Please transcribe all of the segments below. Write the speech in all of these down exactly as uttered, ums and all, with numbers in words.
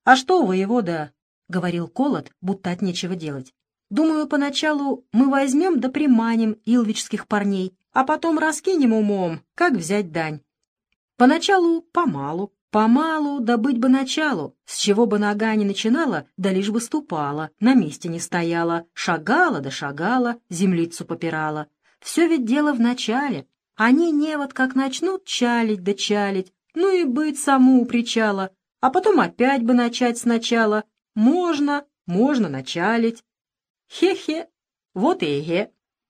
«А что, воевода?» — говорил Колот, будто от нечего делать. «Думаю, поначалу мы возьмем да приманим илвичских парней, а потом раскинем умом, как взять дань. Поначалу помалу, помалу, да быть бы началу, с чего бы нога не начинала, да лишь бы ступала, на месте не стояла, шагала да шагала, землицу попирала. Все ведь дело в начале. Они не вот как начнут чалить да чалить, ну и быть саму у причала, а потом опять бы начать сначала. Можно, можно началить. Хе-хе, вот и эге».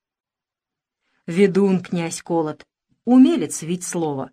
Ведун князь Колот, умелец ведь слова.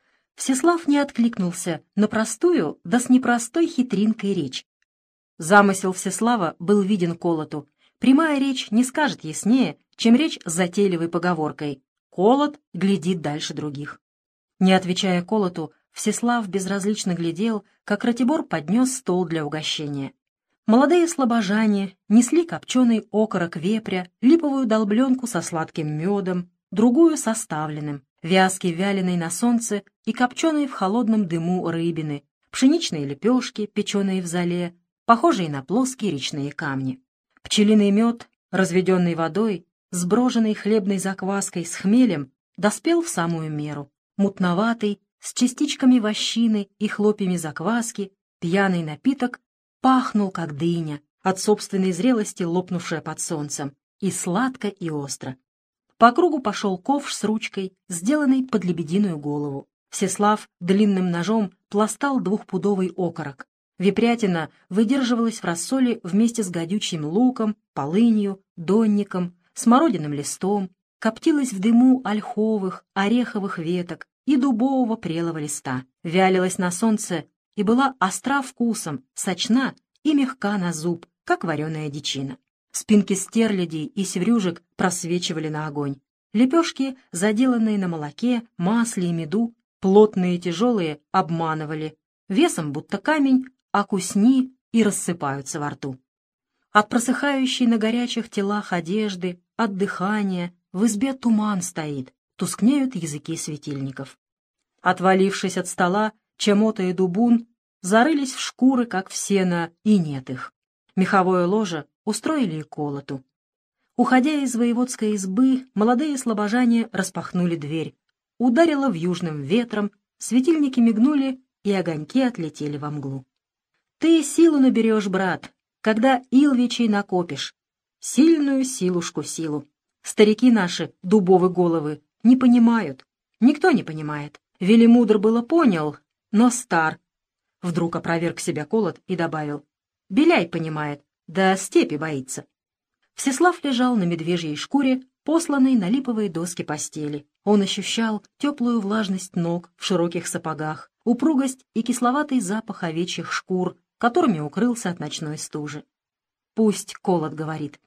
Всеслав не откликнулся на простую, да с непростой хитринкой речь. Замысел Всеслава был виден Колоту. Прямая речь не скажет яснее, чем речь с затейливой поговоркой «Колот глядит дальше других». Не отвечая Колоту, Всеслав безразлично глядел, как Ратибор поднес стол для угощения. Молодые слабожане несли копченый окорок вепря, липовую долбленку со сладким медом, другую со ставленным, вязки вяленой на солнце и копченой в холодном дыму рыбины, пшеничные лепешки, печеные в золе, похожие на плоские речные камни. Пчелиный мед, разведенный водой, сброженный хлебной закваской с хмелем, доспел в самую меру, мутноватый, с частичками вощины и хлопьями закваски, пьяный напиток пахнул, как дыня, от собственной зрелости лопнувшая под солнцем, и сладко, и остро. По кругу пошел ковш с ручкой, сделанной под лебединую голову. Всеслав длинным ножом пластал двухпудовый окорок. Вепрятина выдерживалась в рассоле вместе с гадючим луком, полынью, донником, смородиным листом, коптилась в дыму ольховых, ореховых веток и дубового прелого листа, вялилась на солнце и была остра вкусом, сочна и мягка на зуб, как вареная дичина. Спинки стерлядей и севрюжек просвечивали на огонь. Лепешки, заделанные на молоке, масле и меду, плотные и тяжелые, обманывали. Весом будто камень, а кусни и рассыпаются во рту. От просыхающей на горячих телах одежды, от дыхания, в избе туман стоит, тускнеют языки светильников. Отвалившись от стола, Чемота и Дубун зарылись в шкуры, как в сено, и нет их. Меховое ложе устроили и Колоту. Уходя из воеводской избы, молодые слобожане распахнули дверь. Ударило вьюжным ветром, светильники мигнули, и огоньки отлетели во мглу. «Ты силу наберешь, брат, когда илвичей накопишь. Сильную силушку силу. Старики наши, дубовы головы, не понимают. Никто не понимает. Велимудр было понял, но стар». Вдруг опроверг себя Колот и добавил: «Беляй понимает, да степи боится». Всеслав лежал на медвежьей шкуре, посланной на липовые доски постели. Он ощущал теплую влажность ног в широких сапогах, упругость и кисловатый запах овечьих шкур, которыми укрылся от ночной стужи. Пусть Колот говорит.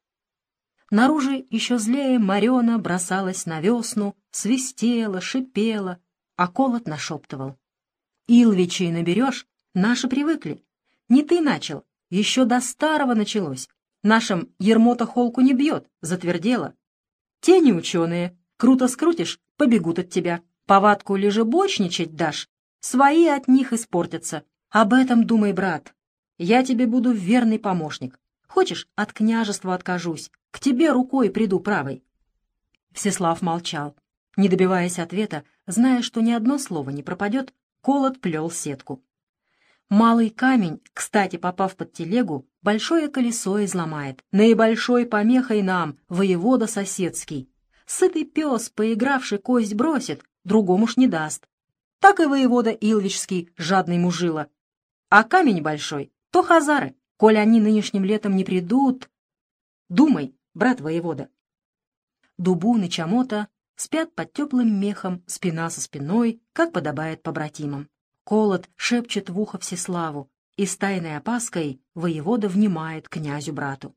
Наружу еще злее морена бросалась на весну, свистела, шипела, а Колот нашептывал: «Илвичей наберешь, наши привыкли. Не ты начал, еще до старого началось. Нашим ермота холку не бьет, затвердело. Те не ученые, круто скрутишь, побегут от тебя. Повадку лежебочничать дашь, свои от них испортятся. Об этом думай, брат. Я тебе буду верный помощник. Хочешь, от княжества откажусь, к тебе рукой приду правой». Всеслав молчал. Не добиваясь ответа, зная, что ни одно слово не пропадет, Колот плел сетку. Малый камень, кстати, попав под телегу, большое колесо изломает. Наибольшой помехой нам воевода соседский. Сытый пес, поигравший, кость бросит, другому ж не даст. Так и воевода Илвичский, жадный мужила. А камень большой, то хазары, коль они нынешним летом не придут. Думай, брат воевода. Дубун и Чамота спят под теплым мехом, спина со спиной, как подобает побратимам. Колот шепчет в ухо Всеславу, и с тайной опаской воевода внимает князю-брату.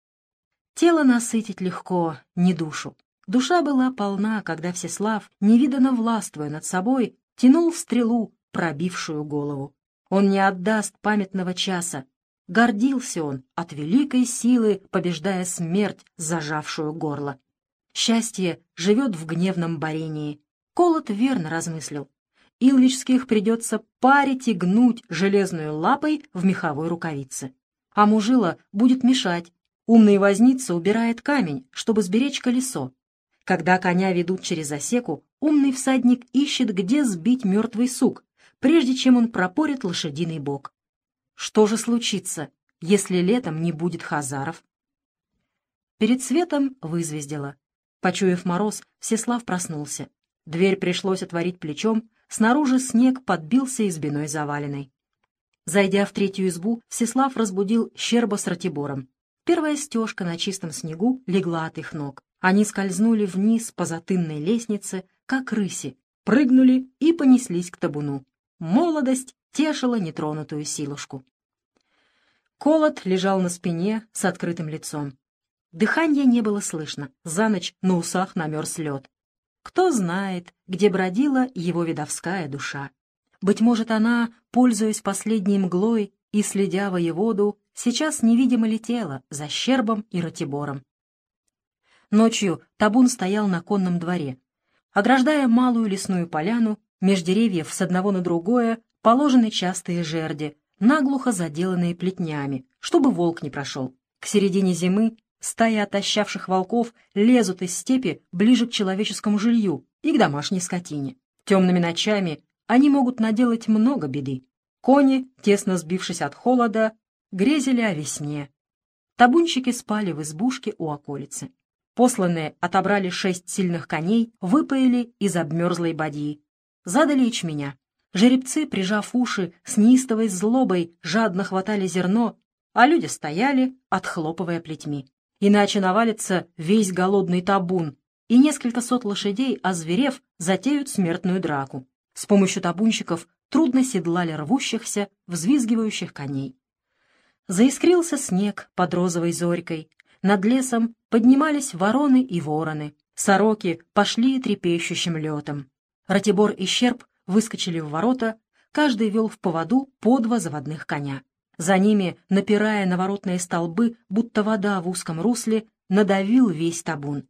Тело насытить легко, не душу. Душа была полна, когда Всеслав, невиданно властвуя над собой, тянул в стрелу, пробившую голову. Он не отдаст памятного часа. Гордился он от великой силы, побеждая смерть, зажавшую горло. Счастье живет в гневном борении. Колот верно размыслил. Илвичских придется парить и гнуть железную лапой в меховой рукавице. А Мужила будет мешать. Умный возница убирает камень, чтобы сберечь колесо. Когда коня ведут через засеку, умный всадник ищет, где сбить мертвый сук, прежде чем он пропорит лошадиный бок. Что же случится, если летом не будет хазаров? Перед светом вызвездило. Почуяв мороз, Всеслав проснулся. Дверь пришлось отворить плечом, снаружи снег подбился избиной заваленной. Зайдя в третью избу, Всеслав разбудил Щерба с Ратибором. Первая стежка на чистом снегу легла от их ног. Они скользнули вниз по затынной лестнице, как рыси, прыгнули и понеслись к табуну. Молодость тешила нетронутую силушку. Колот лежал на спине с открытым лицом. Дыхания не было слышно, за ночь на усах намерз лед. Кто знает, где бродила его видовская душа. Быть может, она, пользуясь последней мглой и следя воеводу, сейчас невидимо летела за Щербом и Ратибором. Ночью табун стоял на конном дворе. Ограждая малую лесную поляну, меж деревьев с одного на другое положены частые жерди, наглухо заделанные плетнями, чтобы волк не прошел. К середине зимы стаи отощавших волков лезут из степи ближе к человеческому жилью и к домашней скотине. Темными ночами они могут наделать много беды. Кони, тесно сбившись от холода, грезили о весне. Табунщики спали в избушке у околицы. Посланные отобрали шесть сильных коней, выпоили из обмерзлой бадьи. Задали ячменя. Жеребцы, прижав уши, с неистовой злобой жадно хватали зерно, а люди стояли, отхлопывая плетьми. Иначе навалится весь голодный табун, и несколько сот лошадей, озверев, затеют смертную драку. С помощью табунщиков трудно седлали рвущихся, взвизгивающих коней. Заискрился снег под розовой зорькой. Над лесом поднимались вороны и вороны. Сороки пошли трепещущим летом. Ратибор и Щерб выскочили в ворота, каждый вел в поводу по два заводных коня. За ними, напирая на воротные столбы, будто вода в узком русле, надавил весь табун.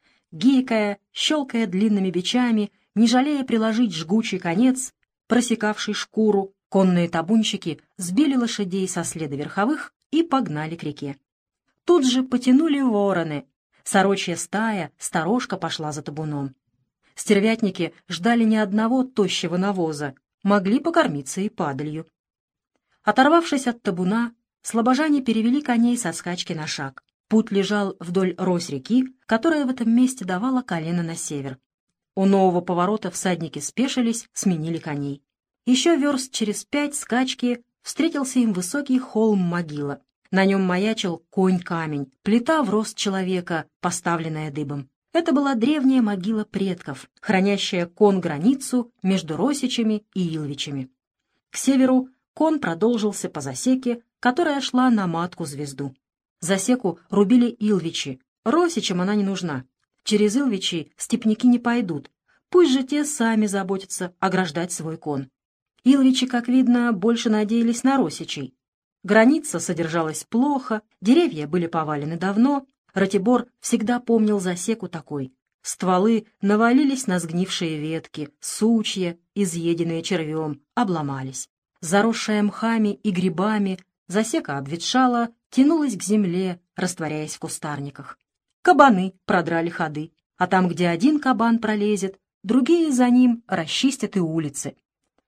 Гикая, щелкая длинными бичами, не жалея приложить жгучий конец, просекавший шкуру, конные табунщики сбили лошадей со следа верховых и погнали к реке. Тут же потянули вороны. Сорочья стая, сторожка пошла за табуном. Стервятники ждали ни одного тощего навоза, могли покормиться и падалью. Оторвавшись от табуна, слобожане перевели коней со скачки на шаг. Путь лежал вдоль рось реки, которая в этом месте давала колено на север. У нового поворота всадники спешились, сменили коней. Еще верст через пять скачки встретился им высокий холм-могила. На нем маячил конь-камень, плита в рост человека, поставленная дыбом. Это была древняя могила предков, хранящая кон-границу между Росичами и Илвичами. К северу кон продолжился по засеке, которая шла на матку-звезду. Засеку рубили Илвичи, Росичам она не нужна. Через Илвичи степняки не пойдут, пусть же те сами заботятся ограждать свой кон. Илвичи, как видно, больше надеялись на Росичей. Граница содержалась плохо, деревья были повалены давно. Ратибор всегда помнил засеку такой. Стволы навалились на сгнившие ветки, сучья, изъеденные червем, обломались. Заросшая мхами и грибами, засека обветшала, тянулась к земле, растворяясь в кустарниках. Кабаны продрали ходы, а там, где один кабан пролезет, другие за ним расчистят и улицы.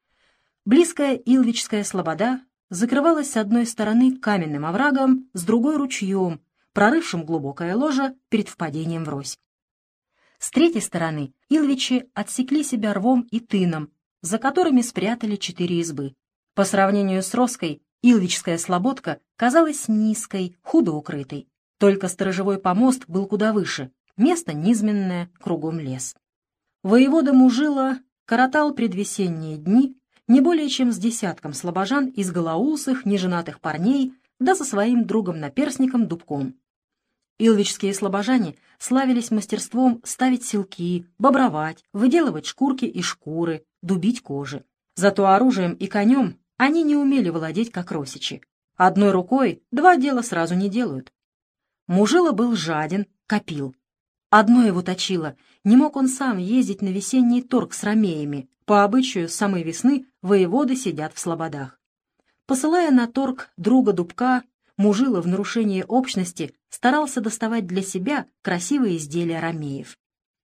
Близкая Илвичская слобода закрывалась с одной стороны каменным оврагом, с другой — ручьем, прорывшим глубокое ложе перед впадением в Рось. С третьей стороны Илвичи отсекли себя рвом и тыном, за которыми спрятали четыре избы. По сравнению с Роской, Илвичская слободка казалась низкой, худо укрытой. Только сторожевой помост был куда выше, место низменное, кругом лес. Воевода Мужила коротал предвесенние дни не более чем с десятком слобожан из голоусых, неженатых парней, да со своим другом-наперсником Дубком. Илвичские слобожане славились мастерством ставить селки, бобровать, выделывать шкурки и шкуры, дубить кожи. Зато оружием и конем они не умели владеть, как росичи. Одной рукой два дела сразу не делают. Мужила был жаден, копил. Одно его точило — не мог он сам ездить на весенний торг с ромеями, По обычаю с самой весны воеводы сидят в слободах. Посылая на торг друга Дубка, Мужило в нарушение общности старался доставать для себя красивые изделия ромеев.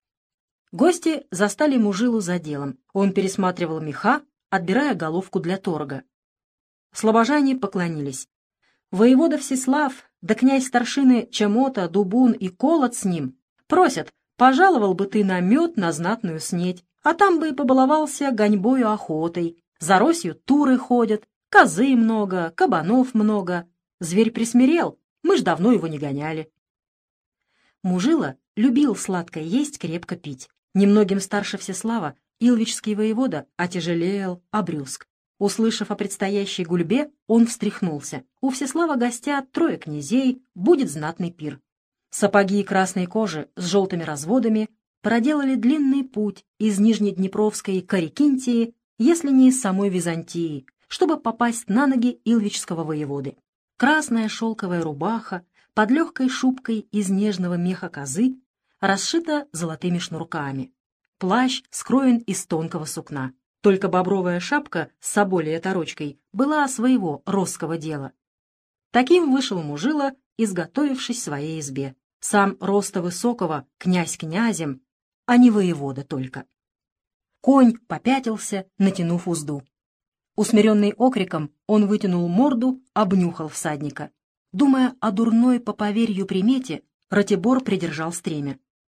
Гости застали Мужилу за делом. Он пересматривал меха, отбирая головку для торга. Слобожане поклонились. Воевода Всеслав, да князь старшины Чемота, Дубун и Колот с ним просят: пожаловал бы ты на мед на знатную снеть, а там бы и побаловался гоньбою охотой. За Росью туры ходят, козы много, кабанов много. Зверь присмирел, мы ж давно его не гоняли. Мужило любил сладкое есть, крепко пить. Немногим старше Всеслава, илвичский воевода отяжелел, обрюзг. Услышав о предстоящей гульбе, он встряхнулся. У Всеслава гостят трое князей, будет знатный пир. Сапоги красной кожи с желтыми разводами проделали длинный путь из Нижнеднепровской Корекинтии, если не из самой Византии, чтобы попасть на ноги илвичского воеводы. Красная шелковая рубаха под легкой шубкой из нежного меха козы расшита золотыми шнурками. Плащ скроен из тонкого сукна. Только бобровая шапка с соболей оторочкой была своего росского дела. Таким вышел Мужило, изготовившись в своей избе. Сам роста высокого, князь князем, а не воевода только. Конь попятился, натянув узду. Усмиренный окриком, он вытянул морду, обнюхал всадника. Думая о дурной по поверью примете, Ратибор придержал стремя.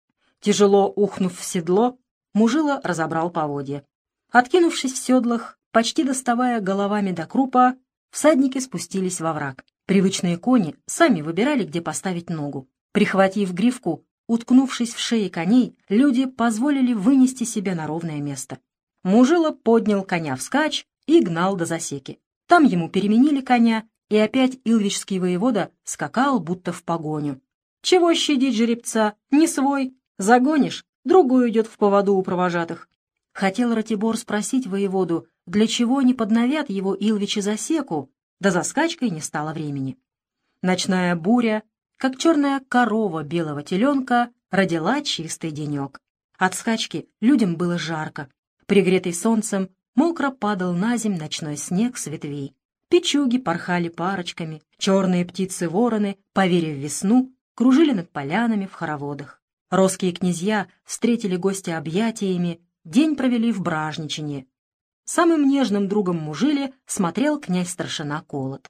Тяжело ухнув в седло, Мужило разобрал поводья. Откинувшись в седлах, почти доставая головами до крупа, всадники спустились во враг. Привычные кони сами выбирали, где поставить ногу. Прихватив гривку, уткнувшись в шеи коней, люди позволили вынести себя на ровное место. Мужило поднял коня вскачь и гнал до засеки. Там ему переменили коня, и опять илвичский воевода скакал, будто в погоню. Чего щадить жеребца? Не свой. Загонишь, другой идет в поводу у провожатых. Хотел Ратибор спросить воеводу, для чего не подновят его илвичи засеку, да за скачкой не стало времени. Ночная буря, как черная корова белого теленка, родила чистый денек. От скачки людям было жарко. Пригретый солнцем, мокро падал на земь ночной снег с ветвей. Печуги порхали парочками, черные птицы-вороны, поверив весну, кружили над полянами в хороводах. Росские князья встретили гостя объятиями, день провели в бражничанье. Самым нежным другом Мужиле смотрел князь-старшина Колот.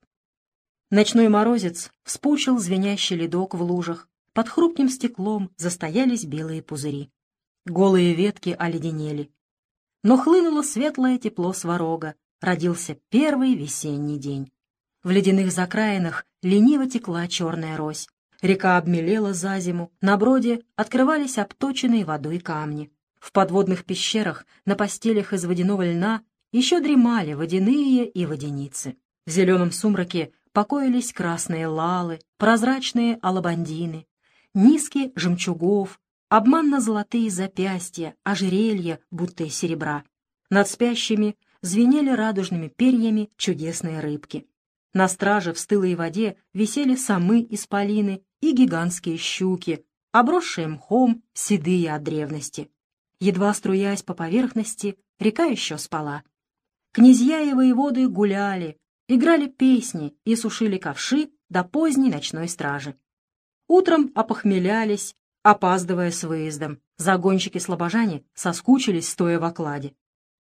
Ночной морозец вспучил звенящий ледок в лужах, под хрупким стеклом застоялись белые пузыри. Голые ветки оледенели. Но хлынуло светлое тепло сварога, родился первый весенний день. В ледяных закраинах лениво текла черная рось. Река обмелела за зиму, на броде открывались обточенные водой камни. В подводных пещерах, на постелях из водяного льна еще дремали водяные и водяницы. В зеленом сумраке покоились красные лалы, прозрачные алабандины, низкие жемчугов, обманно-золотые запястья, ожерелья, будто из серебра. Над спящими звенели радужными перьями чудесные рыбки. На страже в стылой воде висели самы-исполины и гигантские щуки, обросшие мхом, седые от древности. Едва струясь по поверхности, река еще спала. Князья и воеводы гуляли, играли песни и сушили ковши до поздней ночной стражи. Утром опохмелялись, опаздывая с выездом. Загонщики-слобожане соскучились, стоя в окладе.